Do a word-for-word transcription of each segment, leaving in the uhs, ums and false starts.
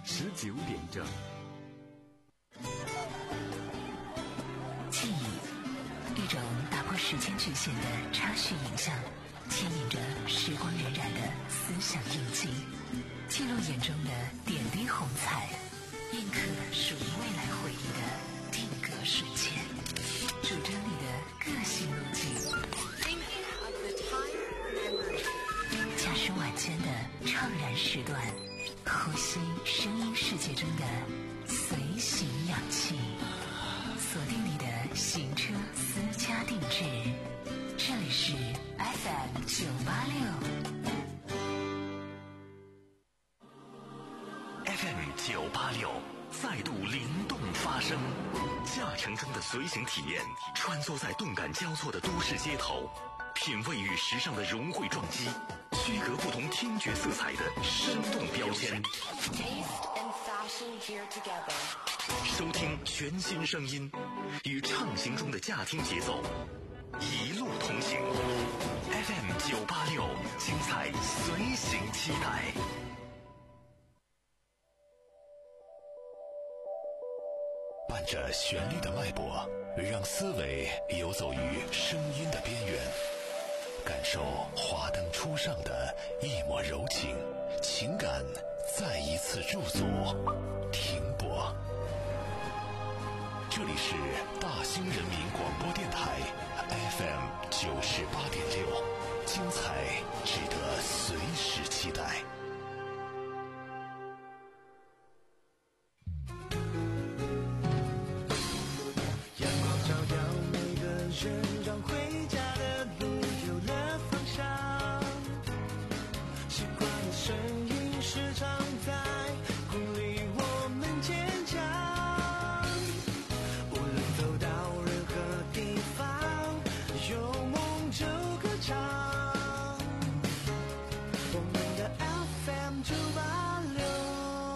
十九点整。 记忆，一种打破时间局限的插叙影像，牵引着时光荏苒的思想印记，记录眼中的点滴红彩，印刻属于未来回忆的定格瞬间，主张你的个性路径。驾驶晚间的怅然时段，呼吸声音世界中的随行氧气，锁定你的行车私家定制。这里是 F M 九八六 F M 九八六再度灵动发声，驾乘中的随行体验，穿梭在动感交错的都市街头，品味与时尚的融汇撞击，区隔不同听觉色彩的生动标签。收听全新声音，与畅行中的驾听节奏，一路同行。F M 九八六，精彩随行期待。伴着旋律的脉搏，让思维游走于声音的边缘，感受华灯初上的一抹柔情，情感再一次驻足停泊。这里是大兴人民广播电台 F M 九十八点六，精彩值得随时期待。 让回家的路有了方向，习惯的声音时常在鼓励我们坚强。无论走到任何地方，有梦就歌唱。我们的 F M 九八六。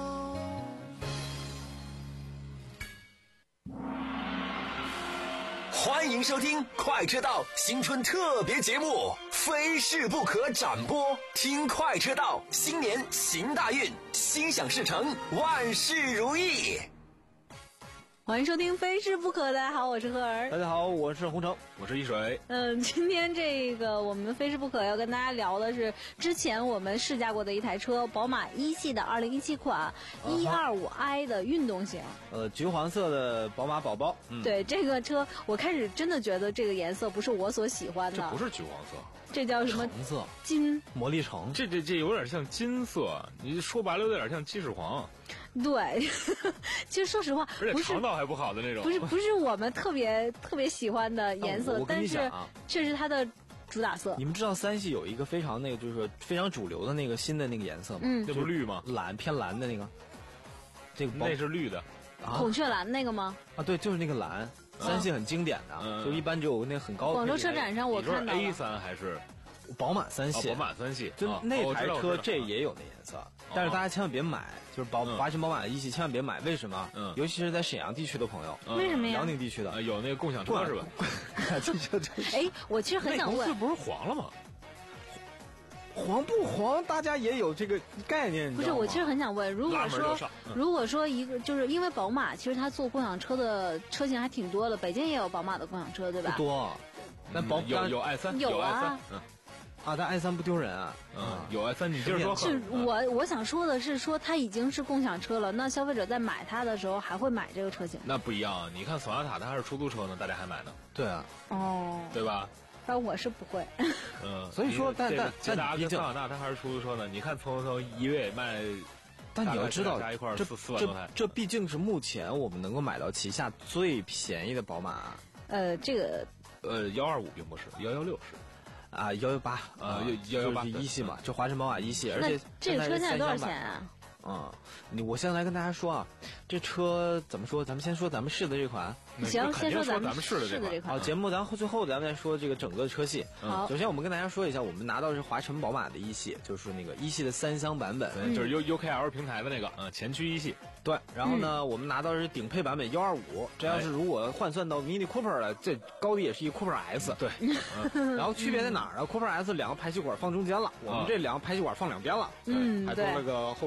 欢迎收听快车道新春特别节目《非试不可》展播，听快车道，新年行大运，心想事成，万事如意。 欢迎收听《非试不可》，大家好，我是赫儿。 大家好，我是洪城， 我是一水。 嗯，今天这个我们《非试不可》要跟大家聊的是之前我们试驾过的一台车，宝马一系的二零一七款一二五 i 的运动型， 呃，橘黄色的宝马宝宝。 嗯、对这个车，我开始真的觉得这个颜色不是我所喜欢的， 这不是橘黄色， 这叫什么？ 橙色， 金魔力橙。 这这这有点像金色，你说白了有点像鸡屎黄。 对，其实说实话， 而且肠道还不好的那种， 不是不是我们特别特别喜欢的颜色， 啊、 但是这是它的主打色。 你们知道三系有一个非常那个就是说非常主流的那个新的那个颜色吗？ 嗯， 这不是绿吗？ 蓝偏蓝的那个，这个那是绿的， 啊、孔雀蓝那个吗？ 啊，对，就是那个蓝。三系很经典的， 嗯、 就一般只有那个很高的。 广州车展上我看到了 A 三还是。 宝马三系、 哦，宝马三系， 就那台车这也有那颜色， 哦、 但是大家千万别买，就是宝华晨宝马的一系千万别买，为什么？ 嗯， 尤其是在沈阳地区的朋友， 嗯、 为什么呀？ 辽宁地区的、 呃、有那个共享车是吧？ 哎，我其实很想问， 那不是黄了吗？ 黄不黄，大家也有这个概念， 不是，我其实很想问，如果说、 嗯、 如果说一个，就是因为宝马其实它做共享车的车型还挺多的，北京也有宝马的共享车，对吧？ 不多，那宝、 嗯、有有 i 三， 有啊， i 三嗯。 啊，但 i 三不丢人啊， 嗯，有 i 三，你接着说。 是我我想说的是，说它已经是共享车了，那消费者在买它的时候还会买这个车型？ 那不一样，你看索纳塔它还是出租车呢，大家还买呢。 对啊， 哦， 对吧？ 但我是不会。 嗯， 所以说，但但捷达跟桑塔纳它还是出租车呢。你看蹭蹭蹭一月卖， 但你要知道， 加一块这四四万多台， 这毕竟是目前我们能够买到旗下最便宜的宝马。 呃，这个呃幺二五并不是，幺幺六是。 啊，幺幺八啊，幺幺八一系嘛，就华晨宝马一系，而且这个车现在多少钱啊？ 嗯，你我现在来跟大家说啊，这车怎么说？咱们先说咱们试的这款。 行，先说咱们试的这款。 好，节目咱最后咱们再说这个整个车系。 好， 首先我们跟大家说一下，我们拿到的是华晨宝马的一系，就是那个一系的三厢版本， 嗯、就是 U U K L 平台的那个，嗯，前驱一系。 对，然后呢，嗯、我们拿到的是顶配版本幺二五，这要是如果换算到 Mini Cooper 了，这高低也是一 Cooper S。 对， 嗯、然后区别在哪儿呢？Cooper S 两个排气管放中间了，我们这两个排气管放两边了， 嗯， 还多了个后尾箱。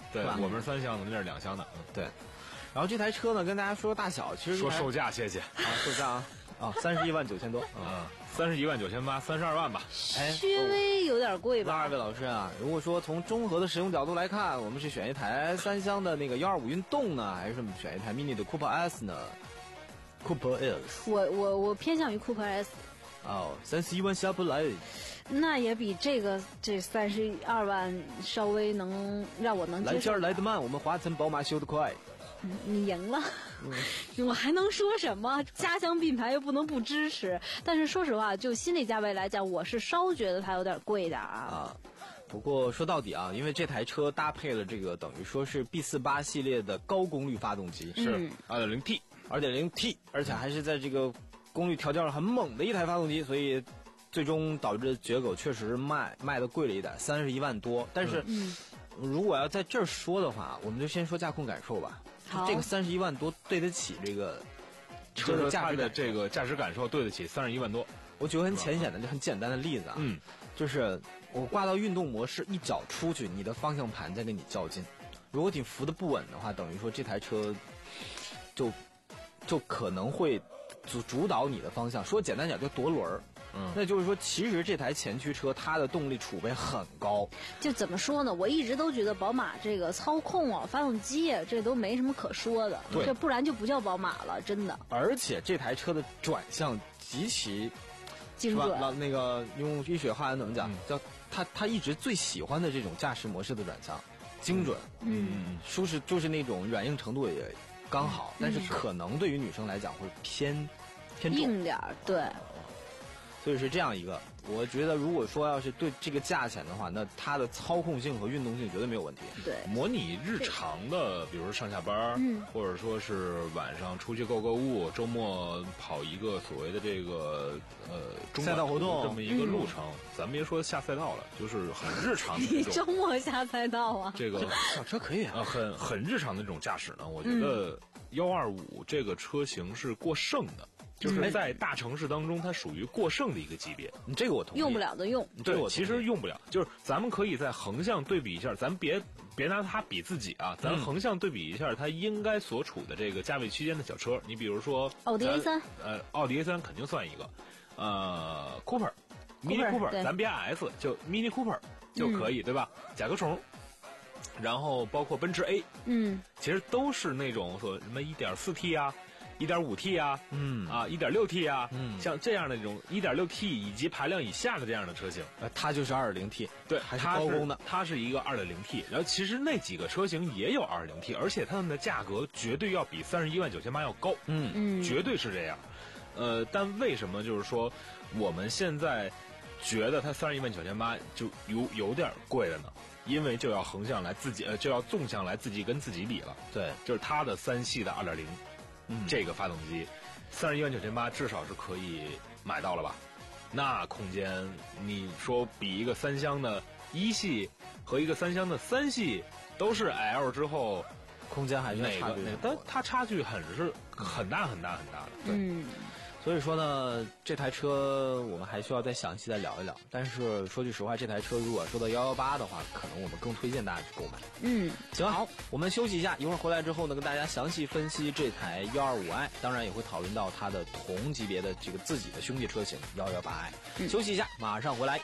对， 是吧我们是三厢的，那是两厢的。嗯， 对。然后这台车呢，跟大家说大小，其实说售价，谢谢。 啊，售价啊，啊，三十一万九千多， 嗯，三十一万九千八，三十二万吧。 哎， 稍微有点贵吧。 那二位老师啊，如果说从综合的使用角度来看，我们是选一台三厢的那个一二五运动呢，还是选一台 mini 的 Cooper S 呢 ？Cooper S。 我我我偏向于 Cooper S。 哦，三十一万下不来。 那也比这个这三十二万稍微能让我能接受。 来劲儿来得慢，我们华晨宝马修得快。 嗯、你赢了，嗯、我还能说什么？家乡品牌又不能不支持。但是说实话，就心理价位来讲，我是稍觉得它有点贵点啊。 啊，不过说到底啊，因为这台车搭配了这个等于说是 B 四八 系列的高功率发动机， 是 二点零 T， 二点零 T， 而且还是在这个功率调教上很猛的一台发动机，所以最终导致绝狗确实卖卖的贵了一点，三十一万多。但是， 嗯、 如果要在这儿说的话，我们就先说驾控感受吧。这个三十一万多对得起这个车的驾驶的这个驾驶感受，对得起三十一万多。 我举个很浅显的、就很简单的例子啊， 嗯， 就是我挂到运动模式，一脚出去，你的方向盘在跟你较劲。如果你扶的不稳的话，等于说这台车就就可能会主主导你的方向。说简单讲，就夺轮儿。嗯，那就是说，其实这台前驱车它的动力储备很高。 就怎么说呢？我一直都觉得宝马这个操控啊、发动机啊，这都没什么可说的。 对， 这不然就不叫宝马了，真的。 而且这台车的转向极其精准。 老那个用医学话怎么讲？嗯、叫他他一直最喜欢的这种驾驶模式的转向，精准， 嗯， 舒适，就是那种软硬程度也刚好，嗯、但是可能对于女生来讲会偏偏重硬点儿，对。 所以是这样一个，我觉得如果说要是对这个价钱的话，那它的操控性和运动性绝对没有问题。 对， 模拟日常的，比如说上下班，嗯，或者说是晚上出去购购物，周末跑一个所谓的这个呃赛道活动这么一个路程，嗯、咱别说下赛道了，就是很日常的你周末下赛道啊？ 这个小车可以啊， 呃、很很日常的这种驾驶呢，我觉得幺二五这个车型是过剩的。就是在大城市当中，它属于过剩的一个级别。 嗯、这个我同意。 用不了的用。 对，其实用不了。就是咱们可以在横向对比一下，咱别别拿它比自己啊，咱横向对比一下它应该所处的这个价位区间的小车。你比如说奥迪 A 三， 呃，奥迪 A 三肯定算一个。呃 ，Cooper，Mini Cooper， 咱别 S， 就 Mini Cooper 就可以，嗯、对吧？甲壳虫。然后包括奔驰 A， 嗯， 其实都是那种说什么 一点四 T 啊。一点五 T 啊， 嗯啊，一点六 T 啊，嗯，像这样的这种一点六 T 以及排量以下的这样的车型， 呃，它就是二点零 T， 对， 还是高功的， 它是一个二点零 T， 然后其实那几个车型也有二点零 T， 而且它们的价格绝对要比三十一万九千八要高， 嗯嗯， 绝对是这样，呃，但为什么就是说我们现在觉得它三十一万九千八就有有点贵了呢？因为就要横向来自己，呃，就要纵向来自己跟自己比了， 对， 就是它的三系的二点零，嗯，这个发动机。三十一万九千八至少是可以买到了吧？那空间，你说比一个三厢的一系和一个三厢的三系都是 L 之后， 空间还是哪个？但它差距很是很大很大很大的。 对。嗯，所以说呢，这台车我们还需要再详细再聊一聊。但是说句实话，这台车如果说到幺幺八的话，可能我们更推荐大家去购买。 嗯， 行，好，我们休息一下，一会儿回来之后呢，跟大家详细分析这台幺二五 i， 当然也会讨论到它的同级别的这个自己的兄弟车型幺幺八 i。嗯，休息一下，马上回来。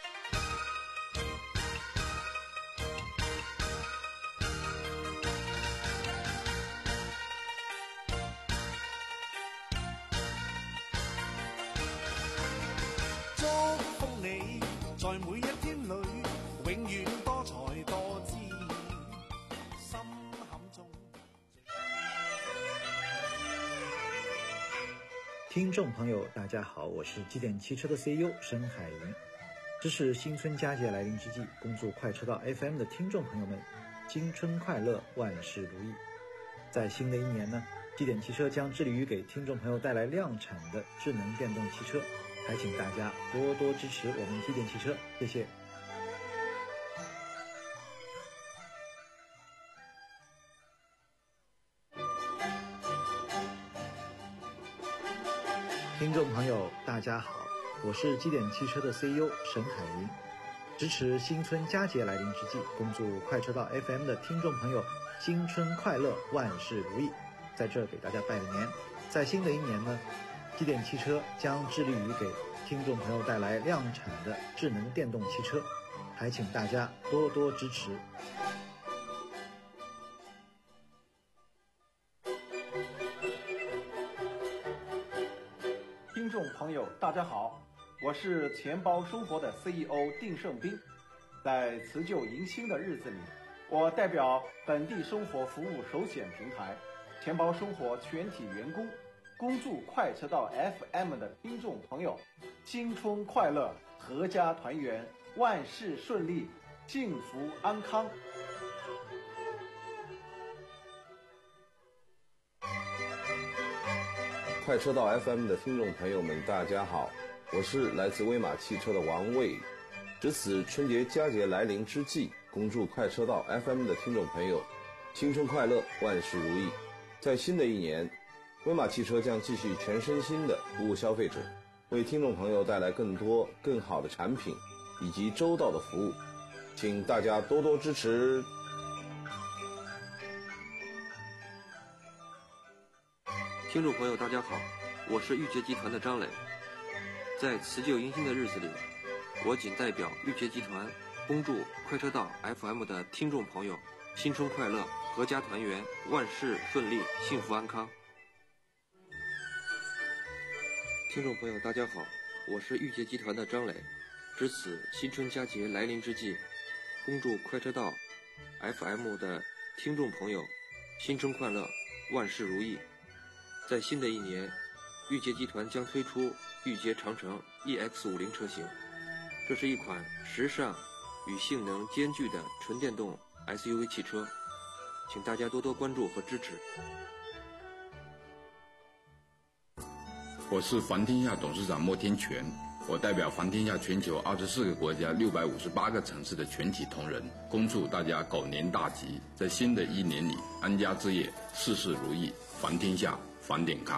在每一天里，永遠多才多姿，心坎中。 听众朋友，大家好，我是基点汽车的 C E O 申海云。这是新春佳节来临之际，恭祝快车道 F M 的听众朋友们新春快乐，万事如意。在新的一年呢，基点汽车将致力于给听众朋友带来量产的智能电动汽车。还请大家多多支持我们基点汽车，谢谢。听众朋友，大家好，我是基点汽车的 C E O 沈海云。 支持新春佳节来临之际，恭祝快车道 F M 的听众朋友新春快乐，万事如意。在这给大家拜个年。在新的一年呢，基点汽车将致力于给听众朋友带来量产的智能电动汽车，还请大家多多支持。 听众朋友大家好，我是钱包生活的 C E O 丁胜斌。在辞旧迎新的日子里，我代表本地生活服务首选平台钱包生活全体员工，恭祝快车道 F M 的听众朋友新春快乐，阖家团圆，万事顺利，幸福安康。 快车道 F M 的听众朋友们大家好，我是来自威马汽车的王卫。值此春节佳节来临之际，恭祝快车道 F M 的听众朋友新春快乐，万事如意。在新的一年，威马汽车将继续全身心的服务消费者，为听众朋友带来更多更好的产品以及周到的服务，请大家多多支持。 听众朋友大家好，我是御捷集团的张磊。在辞旧迎新的日子里，我仅代表御捷集团恭祝快车道 F M 的听众朋友新春快乐，阖家团圆，万事顺利，幸福安康。听众朋友大家好，我是御捷集团的张磊。值此新春佳节来临之际，恭祝快车道 F M 的听众朋友新春快乐，万事如意。在新的一年，御捷集团将推出御捷长城 E X 五十 车型，这是一款时尚与性能兼具的纯电动 S U V 汽车，请大家多多关注和支持。 我是环天下董事长莫天全，我代表环天下全球二十四个国家六百五十八个城市的全体同仁，恭祝大家狗年大吉，在新的一年里安家置业，事事如意，环天下返点康。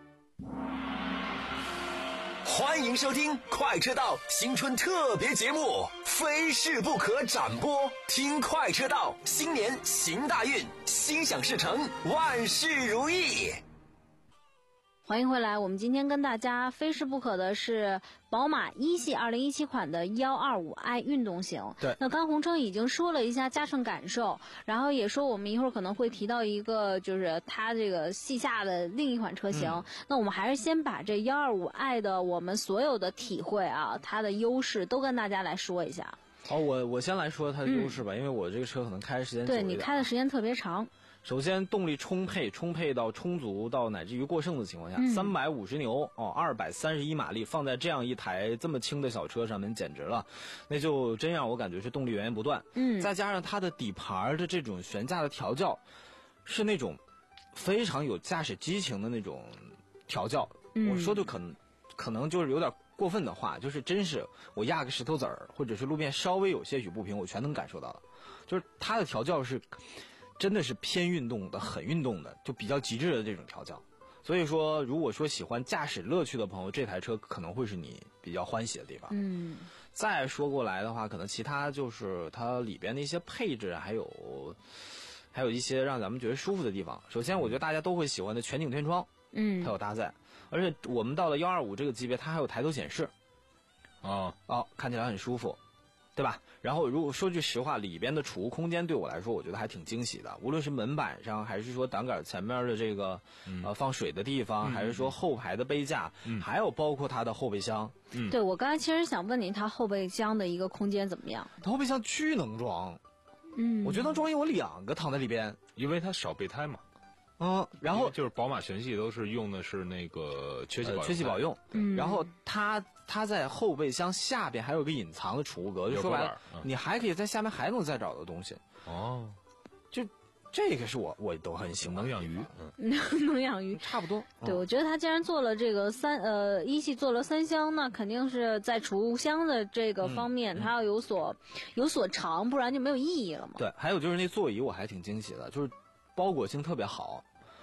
欢迎收听快车道新春特别节目《非试不可》展播，听快车道，新年行大运，心想事成，万事如意。 欢迎回来，我们今天跟大家非试不可的是宝马一系二零一七款的一二五 i 运动型。 对， 那刚洪琛已经说了一下驾乘感受，然后也说我们一会儿可能会提到一个就是它这个系下的另一款车型。嗯、那我们还是先把这一二五 i 的我们所有的体会啊，它的优势都跟大家来说一下。 好，我我先来说它的优势吧，嗯、因为我这个车可能开的时间久一点。 对，你开的时间特别长。 首先，动力充沛，充沛到充足到乃至于过剩的情况下，三百五十牛哦，二百三十一马力，放在这样一台这么轻的小车上面，简直了，那就真让我感觉是动力源源不断。 嗯， 再加上它的底盘的这种悬架的调教，是那种非常有驾驶激情的那种调教。 嗯、 我说的可能可能就是有点过分的话，就是真是我压个石头子儿，或者是路边稍微有些许不平，我全能感受到了。就是它的调教是。真的是偏运动的，很运动的，就比较极致的这种调教。所以说，如果说喜欢驾驶乐趣的朋友，这台车可能会是你比较欢喜的地方。 嗯， 再说过来的话，可能其他就是它里边的一些配置，还有还有一些让咱们觉得舒服的地方。首先，我觉得大家都会喜欢的全景天窗， 嗯， 它有搭载，而且我们到了一二五这个级别，它还有抬头显示， 哦哦，看起来很舒服。对吧？然后如果说句实话，里边的储物空间对我来说，我觉得还挺惊喜的。无论是门板上，还是说挡杆前面的这个、嗯、呃放水的地方，嗯、还是说后排的杯架，嗯、还有包括它的后备箱。 嗯，对我刚才其实想问您，它后备箱的一个空间怎么样？ 它后备箱巨能装， 嗯， 我觉得能装有两个躺在里边， 因为它少备胎嘛。 嗯，然后就是宝马全系都是用的是那个缺气保用、呃、 缺气保用， 嗯， 然后它它在后备箱下边还有个隐藏的储物格，就说白了，嗯、你还可以在下面还能再找到东西。 哦， 就这个是我我都很喜欢。 能养鱼， 嗯，能养鱼， 差不多。 对，我觉得它既然做了这个三呃一系做了三厢，那肯定是在储物箱的这个方面，嗯、它要有所有所长，不然就没有意义了嘛。 对，还有就是那座椅我还挺惊喜的，就是包裹性特别好。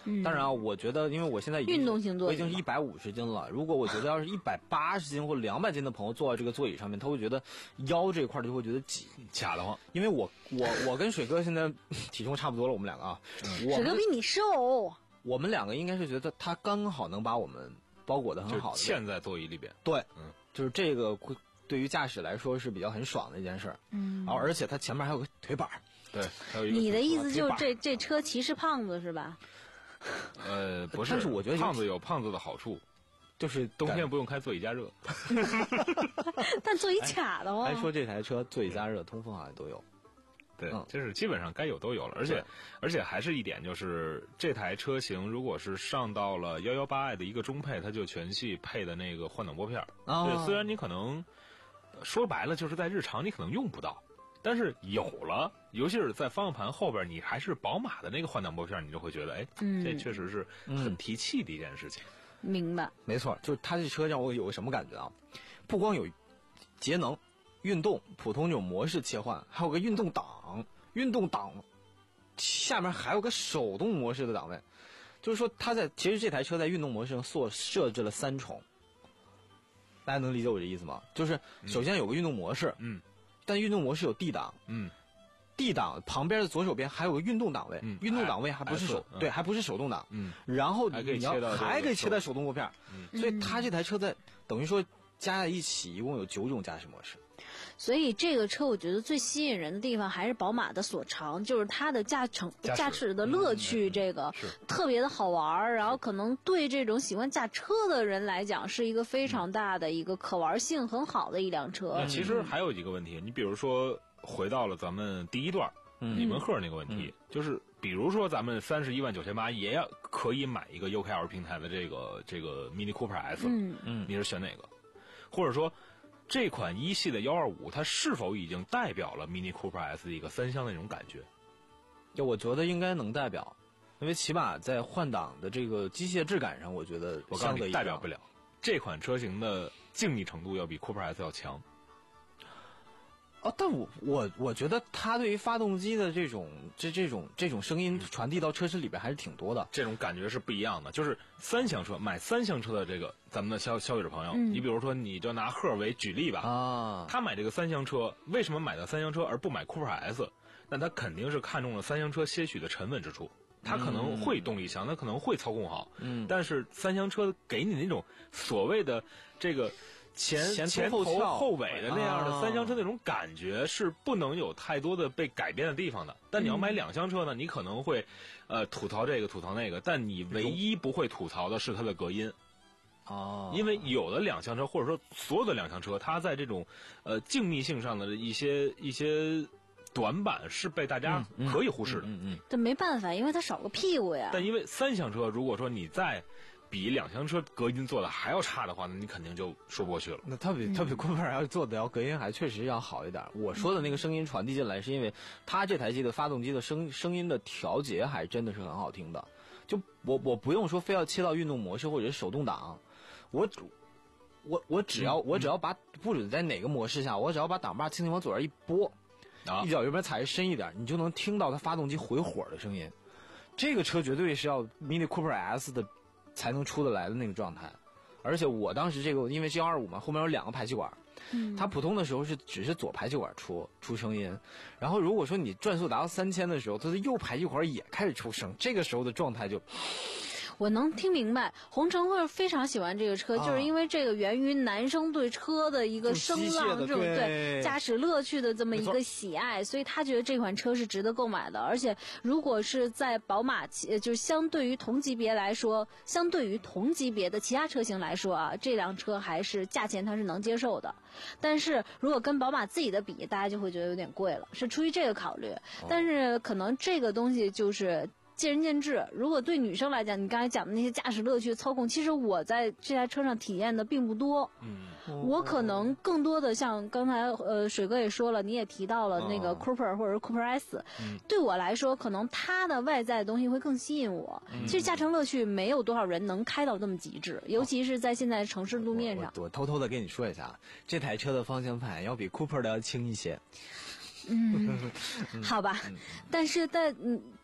嗯， 当然啊，我觉得因为我现在已经运动型座椅我已经是一百五十斤了。如果我觉得要是一百八十斤或两百斤的朋友坐在这个座椅上面，他会觉得腰这一块就会觉得挤， 卡得慌。 因为我我我跟水哥现在体重差不多了，我们两个啊， 嗯、水哥比你瘦。 我们两个应该是觉得他刚好能把我们包裹得很好的， 嵌在座椅里边。 对，嗯，就是这个会对于驾驶来说是比较很爽的一件事儿。 嗯， 然后而且它前面还有个腿板。 对，还有一个。 你的意思就是这这车骑是胖子是吧？ 呃，不是， 但是我觉得胖子有胖子的好处， 就是冬天不用开座椅加热。 但座椅卡的话， 还说这台车座椅加热、通风好像都有。 对，就是基本上该有都有了，而且而且还是一点，就是这台车型如果是上到了幺幺八 i 的一个中配，它就全系配的那个换挡拨片。 哦、 对，虽然你可能说白了就是在日常你可能用不到，但是有了，尤其是在方向盘后边，你还是宝马的那个换挡拨片，你就会觉得，哎， 嗯、 这确实是很提气的一件事情。 嗯、明白， 没错，就是它这车让我有个什么感觉啊？不光有节能。运动普通这种模式切换，还有个运动档，运动档下面还有个手动模式的档位，就是说它在其实这台车在运动模式上设设置了三重，大家能理解我这意思吗？就是首先有个运动模式， 嗯， 但运动模式有 D 档， 嗯 ，D 档旁边的左手边还有个运动档位， 嗯， 运动档位还不是手， 嗯、 对，还不是手动挡， 嗯， 然后你要还可以切到手动拨片， 嗯， 所以它这台车在等于说加在一起一共有九种驾驶模式。 所以这个车我觉得最吸引人的地方还是宝马的所长，就是它的驾乘驾驶的乐趣，这个特别的好玩。然后可能对这种喜欢驾车的人来讲，是一个非常大的一个可玩性很好的一辆车。 那其实还有一个问题，你比如说回到了咱们第一段李文赫那个问题，就是比如说咱们三十一万九千八也要可以买一个 U K L 平台的这个这个 Mini Cooper S， 嗯嗯，你是选哪个？或者说？这款一系的幺二五，它是否已经代表了 Mini Cooper S 的一个三厢的那种感觉？ 就我觉得应该能代表，因为起码在换挡的这个机械质感上，我觉得我告诉你代表不了。这款车型的静谧程度要比 Cooper S 要强。 哦，但我我我觉得它对于发动机的这种这这种这种声音传递到车身里边还是挺多的， 这种感觉是不一样的。就是三厢车买三厢车的这个咱们的消消费者朋友， 嗯、 你比如说你就拿赫为举例吧， 啊， 他买这个三厢车，为什么买的三厢车而不买 Cooper S？ 那他肯定是看中了三厢车些许的沉稳之处，他可能会动力强，他可能会操控好， 嗯， 但是三厢车给你那种所谓的这个。前前头后尾的那样的三厢车那种感觉是不能有太多的被改变的地方的，但你要买两厢车呢，你可能会，呃，吐槽这个吐槽那个，但你唯一不会吐槽的是它的隔音， 哦， 因为有的两厢车或者说所有的两厢车，它在这种，呃，静谧性上的一些一些短板是被大家可以忽视的， 嗯嗯， 这没办法，因为它少个屁股呀。 但因为三厢车，如果说你在比两厢车隔音做的还要差的话，那你肯定就说不过去了。 那它比它比 Cooper 要做的要隔音还确实要好一点。我说的那个声音传递进来，是因为它这台机的发动机的声声音的调节还真的是很好听的。就我我不用说非要切到运动模式或者是手动挡，我我我只要、嗯、我只要把不准在哪个模式下，我只要把档把轻轻往左边一拨，啊，一脚油门踩深一点，你就能听到它发动机回火的声音。这个车绝对是要 Mini Cooper S 的才能出得来的那个状态，而且我当时这个因为是幺二五嘛，后面有两个排气管， 嗯， 它普通的时候是只是左排气管出出声音，然后如果说你转速达到三千的时候，它的右排气管也开始出声，这个时候的状态就。 我能听明白，洪成会非常喜欢这个车，啊、就是因为这个源于男生对车的一个声浪这种对驾驶乐趣的这么一个喜爱，所以他觉得这款车是值得购买的。而且如果是在宝马，就是相对于同级别来说，相对于同级别的其他车型来说啊，这辆车还是价钱它是能接受的。但是如果跟宝马自己的比，大家就会觉得有点贵了，是出于这个考虑。但是可能这个东西就是见仁见智。如果对女生来讲，你刚才讲的那些驾驶乐趣、操控，其实我在这台车上体验的并不多。 嗯， 我可能更多的像刚才呃水哥也说了，你也提到了那个 Cooper 或者是 Cooper S，、嗯、对我来说，可能它的外在的东西会更吸引我。嗯、其实驾乘乐趣没有多少人能开到那么极致，尤其是在现在城市路面上。 我, 我, 我偷偷的跟你说一下，这台车的方向盘要比 Cooper 的要轻一些。 嗯，好吧，但是在嗯。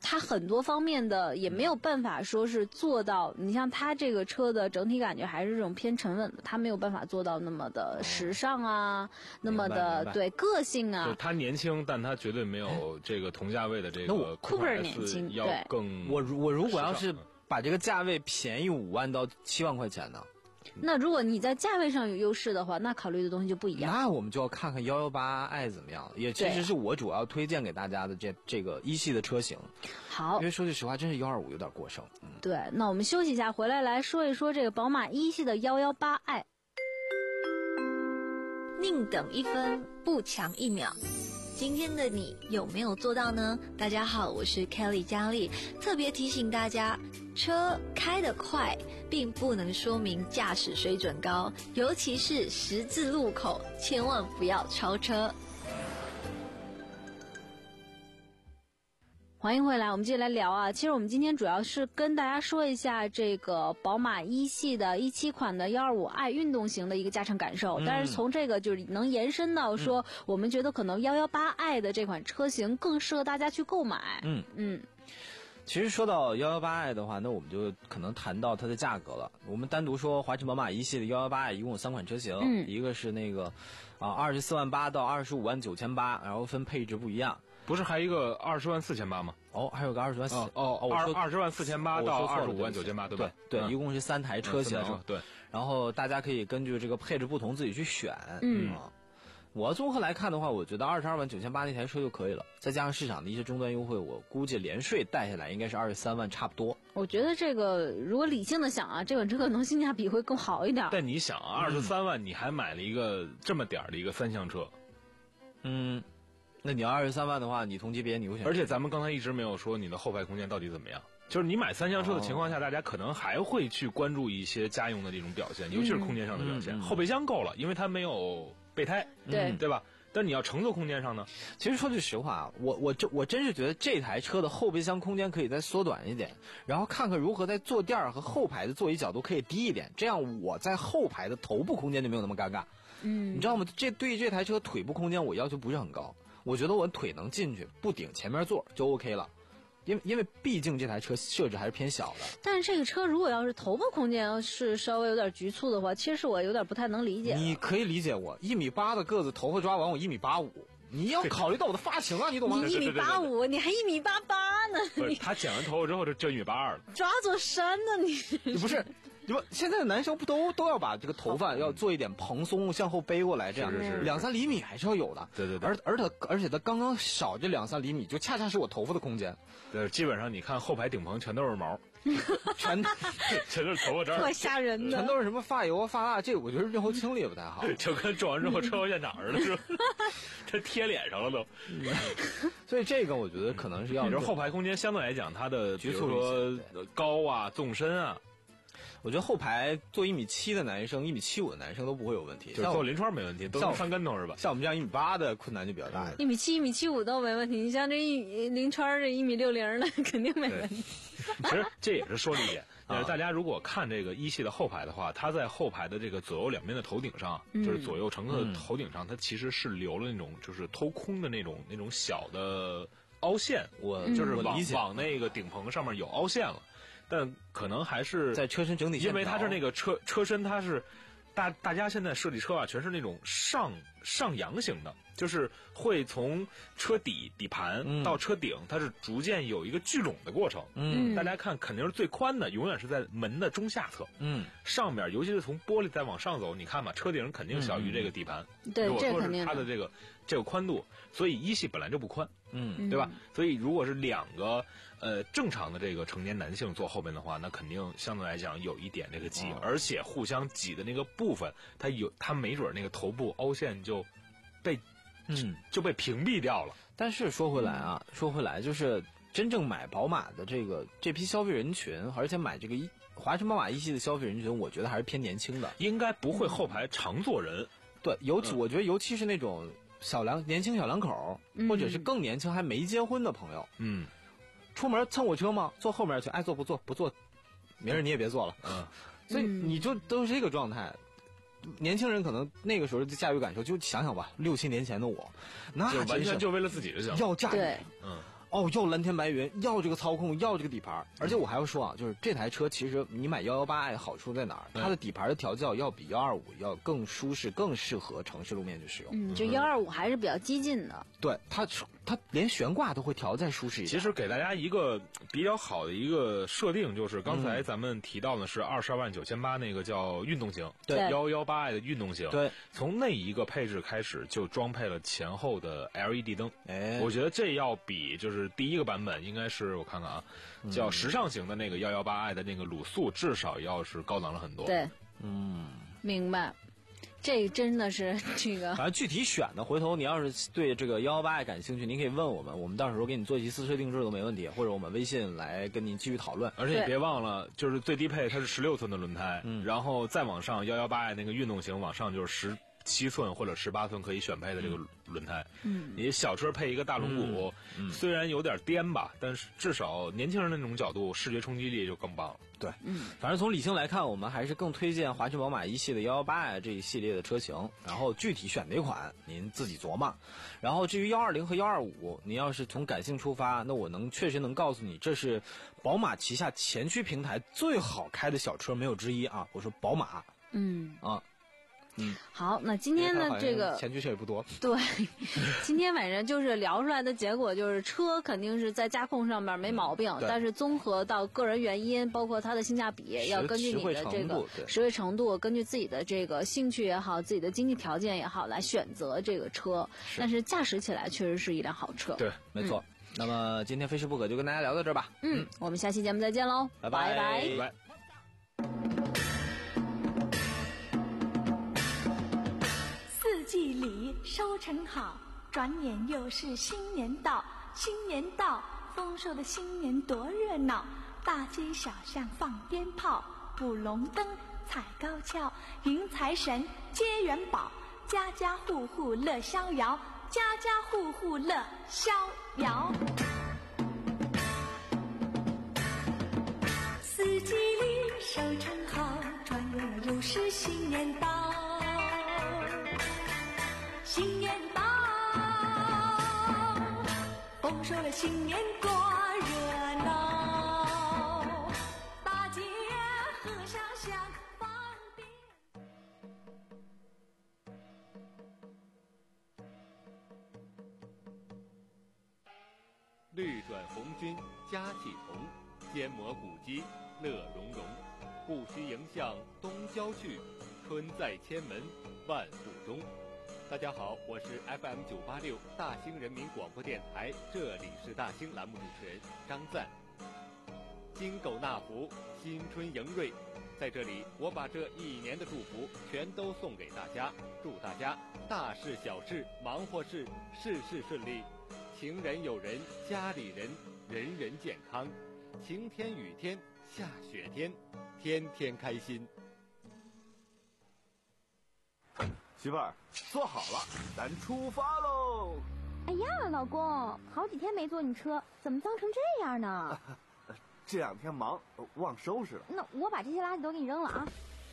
它很多方面的也没有办法说是做到，你像它这个车的整体感觉还是这种偏沉稳的，它没有办法做到那么的时尚啊，那么的对个性啊。 就是它年轻，但它绝对没有这个同价位的这个 Cooper 年轻， 要更。 我我如果要是把这个价位便宜五万到七万块钱呢？ 那如果你在价位上有优势的话，那考虑的东西就不一样。 那我们就要看看幺幺八 i 怎么样，也其实是我主要推荐给大家的这这个一系的车型。 好， 因为说句实话，真是幺二五有点过剩。嗯， 对，那我们休息一下，回来来说一说这个宝马一系的幺幺八 i。 宁等一分，不抢一秒。今天的你有没有做到呢？大家好，我是 Kelly 佳丽，特别提醒大家，车开得快并不能说明驾驶水准高，尤其是十字路口，千万不要超车。 欢迎回来，我们继续来聊啊。其实我们今天主要是跟大家说一下这个宝马一系的一七款的幺二五 i 运动型的一个驾乘感受，嗯、但是从这个就是能延伸到说，嗯、我们觉得可能幺幺八 i 的这款车型更适合大家去购买。 嗯嗯。 其实说到幺幺八 i 的话，那我们就可能谈到它的价格了。我们单独说华晨宝马一系的幺幺八 i 一共有三款车型， 嗯、 一个是那个啊二十四万八到二十五万九千八，然后分配置不一样。 不是还一个二十万四千八吗？ 哦，还有个二十万四哦哦，二二十万四千八到二十五万九千八，对吧？ 对，对，一共是三台车型， 对。 然后大家可以根据这个配置不同自己去选。 嗯， 我综合来看的话，我觉得二十二万九千八那台车就可以了，再加上市场的一些终端优惠，我估计连税带下来应该是二十三万差不多。 我觉得这个如果理性的想啊，这款车可能性价比会更好一点。 但你想啊，二十三万你还买了一个这么点儿的一个三厢车， 嗯。那你要二十三万的话，你同级别你会选？ 而且咱们刚才一直没有说你的后排空间到底怎么样。就是你买三厢车的情况下，哦、大家可能还会去关注一些家用的这种表现，尤其是空间上的表现。 嗯、 后备箱够了，因为它没有备胎， 对对吧？但你要乘坐空间上呢？ 其实说句实话，我我这我真是觉得这台车的后备箱空间可以再缩短一点，然后看看如何在坐垫和后排的座椅角度可以低一点，这样我在后排的头部空间就没有那么尴尬。 嗯， 你知道吗？这对于这台车腿部空间我要求不是很高。我觉得我腿能进去，不顶前面座就 OK 了，因为因为毕竟这台车设置还是偏小的。 但是这个车如果要是头部空间是稍微有点局促的话，其实我有点不太能理解。 你可以理解我一米八的个子，头发抓完我一米八五，你要考虑到我的发型啊，你懂吗？ 你一米八五，你还一米八八呢？ 不是，他剪完头发之后就就一米八二了。 抓做山呢你？ 你不是。不，现在的男生不都都要把这个头发要做一点蓬松，向后背过来，这样是是是两三厘米还是要有的。 对对对。 而而它而且它刚刚少这两三厘米，就恰恰是我头发的空间。 对，基本上你看后排顶棚全都是毛，全全都是头发这儿， 特吓人的。 全都是什么发油啊、发蜡，这个我觉得日后清理也不太好。 就跟撞完之后车祸现场似的，是吧？这贴脸上了都。 所以这个我觉得可能是要。 你说后排空间相对来讲，它的比如说高啊、纵深啊。 我觉得后排坐一米七的男生、一米七五的男生都不会有问题， 就是坐临窗没问题，都能翻跟头是吧？ 像我们这样一米八的困难就比较大。 一米七、一米七五都没问题，你像这一临窗这一米六零的肯定没问题。 其实这也是说了一点，就是大家如果看这个一系的后排的话，它在后排的这个左右两边的头顶上， 嗯、 就是左右乘客的头顶上，它其实是留了那种就是偷空的那种那种小的凹陷，我就是往往那个顶棚上面有凹陷了。但可能还是在车身整体线， 因为它是那个车车身，它是大大家现在设计车啊，全是那种上上扬型的，就是会从车底底盘到车顶，嗯、它是逐渐有一个聚拢的过程。 嗯， 大家看，肯定是最宽的，永远是在门的中下侧。 嗯， 上面尤其是从玻璃再往上走，你看嘛，车顶肯定小于这个底盘。 嗯、对， 如果说是肯定它的这个这个宽度，所以一系本来就不宽。 嗯， 对吧？所以如果是两个呃正常的这个成年男性坐后边的话，那肯定相对来讲有一点这个挤，哦、而且互相挤的那个部分，它有它没准那个头部凹陷就被嗯就被屏蔽掉了。 但是说回来啊，嗯、说回来就是真正买宝马的这个这批消费人群，而且买这个一华晨宝马一系的消费人群，我觉得还是偏年轻的， 应该不会后排常坐人。 嗯、对，尤其、嗯、我觉得尤其是那种。小两年轻小两口， 嗯、 或者是更年轻还没结婚的朋友， 嗯， 出门蹭我车吗？坐后面去，爱坐不坐，不坐，明儿你也别坐了。 嗯， 所以你就都是这个状态。年轻人可能那个时候的驾驭感受，就想想吧，六七年前的我，那就完全就为了自己就行， 要驾驭。 对， 嗯， 哦，要蓝天白云，要这个操控，要这个底盘。而且我还要说啊，就是这台车其实你买一一八 i 好处在哪儿？它的底盘的调教要比一二五要更舒适，更适合城市路面去使用。 嗯，这一二五还是比较激进的。 对，它它连悬挂都会调再舒适一点。 其实给大家一个比较好的一个设定，就是刚才咱们提到的是二十二万九千八那个叫运动型， 对， 一一八 i 的运动型。 对， 从那一个配置开始就装配了前后的 L E D 灯。 哎， 我觉得这要比就是第一个版本应该是我看看啊，叫时尚型的那个一一八 i 的那个卤素，至少要是高档了很多。 对， 嗯， 明白。这真的是这个， 反正具体选的，回头你要是对这个一一八 i 感兴趣，您可以问我们，我们到时候给你做一期私车定制都没问题，或者我们微信来跟您继续讨论。 而且你别忘了，就是最低配它是十六寸的轮胎， 嗯， 然后再往上一一八 i 那个运动型往上就是十七寸或者十八寸可以选配的这个轮胎。 嗯， 你小车配一个大轮毂， 嗯， 虽然有点颠吧，但是至少年轻人的那种角度，视觉冲击力就更棒了。 对， 嗯， 反正从理性来看，我们还是更推荐华晨宝马一系的一一八 i 这一系列的车型，然后具体选哪款您自己琢磨。然后至于一二零和一二五，您要是从感性出发，那我能确实能告诉你，这是宝马旗下前驱平台最好开的小车，没有之一啊！我说宝马， 嗯啊。嗯， 好，那今天的这个前驱车也不多。 对，今天反正就是聊出来的结果就是车肯定是在驾控上面没毛病，但是综合到个人原因，包括它的性价比，要根据你的这个实惠程度，根据自己的这个兴趣也好，自己的经济条件也好，来选择这个车。但是驾驶起来确实是一辆好车。 对，没错。嗯、那么今天非吃不可就跟大家聊到这儿吧。 嗯，嗯我们下期节目再见喽， 拜拜拜拜。 四季里收成好，转眼又是新年到。新年到，丰收的新年多热闹，大街小巷放鞭炮，舞龙灯，踩高跷，迎财神，接元宝，家家户户乐逍遥，家家户户乐逍遥。四季里收成好，转眼又是新年到。新年到，丰收了新年多热闹，大街和小巷放鞭。 绿转红军家气同，肩磨古鸡乐融融。不须迎向东郊去，春在千门万户中。大家好，我是 F M 九八六大兴人民广播电台，这里是大兴栏目主持人张赞。金狗纳福，新春迎瑞，在这里我把这一年的祝福全都送给大家，祝大家大事小事忙活事事事顺利，情人友人家里人人人健康，晴天雨天下雪天天天开心。 媳妇儿，坐好了，咱出发喽！ 哎呀，老公，好几天没坐你车，怎么脏成这样呢？ 这两天忙，忘收拾了。 那我把这些垃圾都给你扔了啊！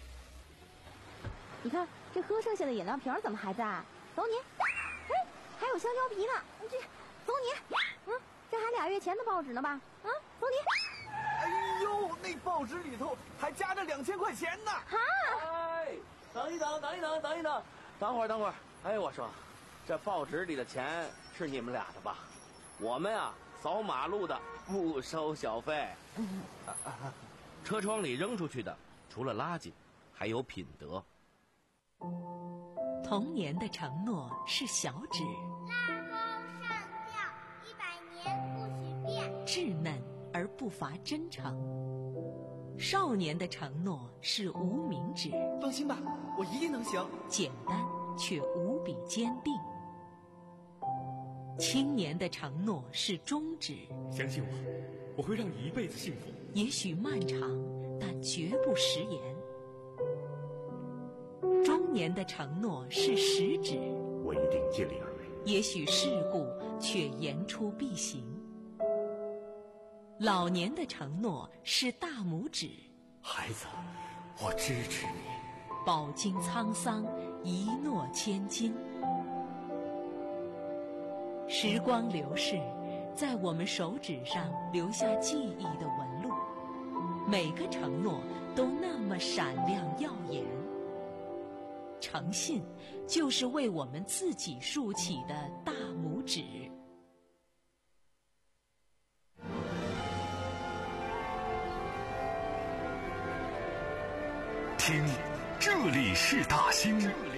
你看，这喝剩下的饮料瓶怎么还在？走你！哎，还有香蕉皮呢，这走你！嗯，这还俩月前的报纸呢吧？啊，走你！ 哎呦，那报纸里头还夹着两千块钱呢！ 哈！ 哎，等一等，等一等，等一等。等会儿，等会儿，哎，我说，这报纸里的钱是你们俩的吧？我们啊，扫马路的不收小费。车窗里扔出去的，除了垃圾，还有品德。 童年的承诺是小指， 拉钩上吊，一百年不许变。 稚嫩而不乏真诚。少年的承诺是无名指， 放心吧，我一定能行。 简单却无比坚定。青年的承诺是中指， 相信我，我会让你一辈子幸福。 也许漫长，但绝不食言。中年的承诺是食指， 我一定尽力而为。 也许世故，却言出必行。老年的承诺是大拇指， 孩子，我支持你。 饱经沧桑，一诺千金。时光流逝， 在我们手指上留下记忆的纹路，每个承诺都那么闪亮耀眼。诚信就是为我们自己竖起的大拇指。 听，这里是大兴。